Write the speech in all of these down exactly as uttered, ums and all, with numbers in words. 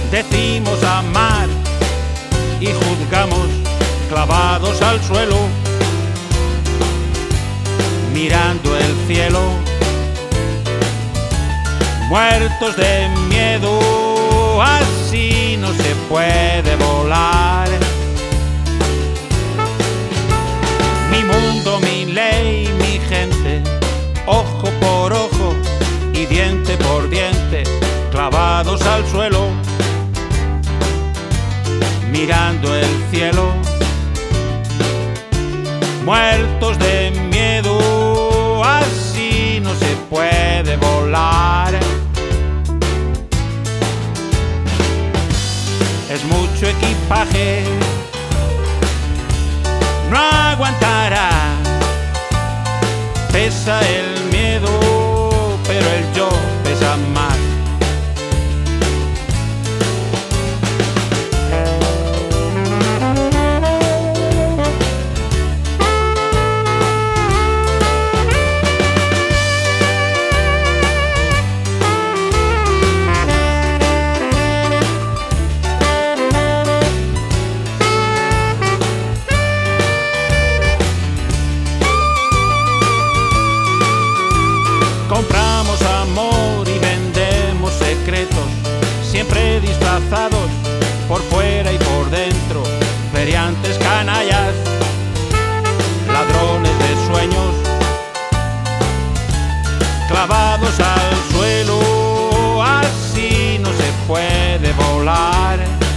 Decimos amar y juzgamos clavados al suelo, mirando el cielo, muertos de miedo. Así no se puede volar. Mi mundo, mi ley, mi gente, ojo por ojo y diente por diente, clavados al suelo, mirando el cielo, muertos de miedo. Así no se puede volar. Es mucho equipaje, no aguantará. Pesa el miedo, pero el yo pesa más. Compramos amor y vendemos secretos, siempre disfrazados por fuera y por dentro, feriantes canallas, ladrones de sueños, clavados al suelo. Así no se puede volar.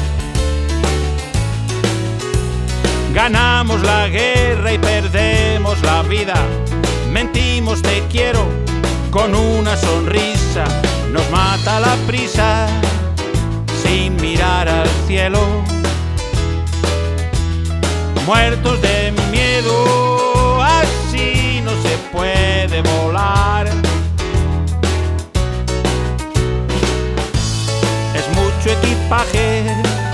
Ganamos la guerra y perdemos la vida, mentimos te quiero con una sonrisa, nos mata la prisa sin mirar al cielo, muertos de miedo. Así no se puede volar. Es mucho equipaje,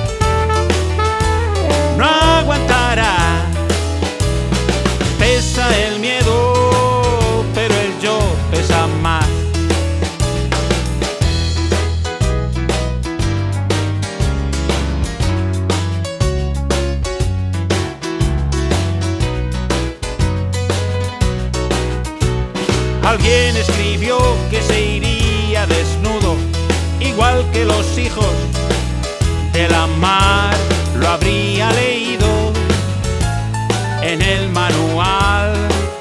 no aguantará. Pesa el miedo, pero el yo pesa más. Alguien escribió que se iría desnudo, igual que los hijos de la mar. Lo habría leído en el manual.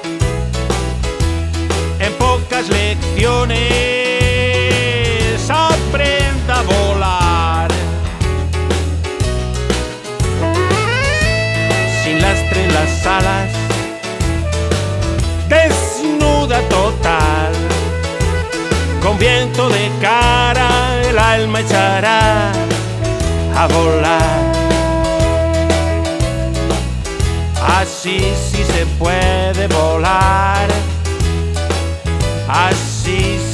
En pocas lecciones aprenda a volar. Sin lastre en las alas, desnuda total, con viento de cara el alma echará a volar. Así sí se puede volar. Así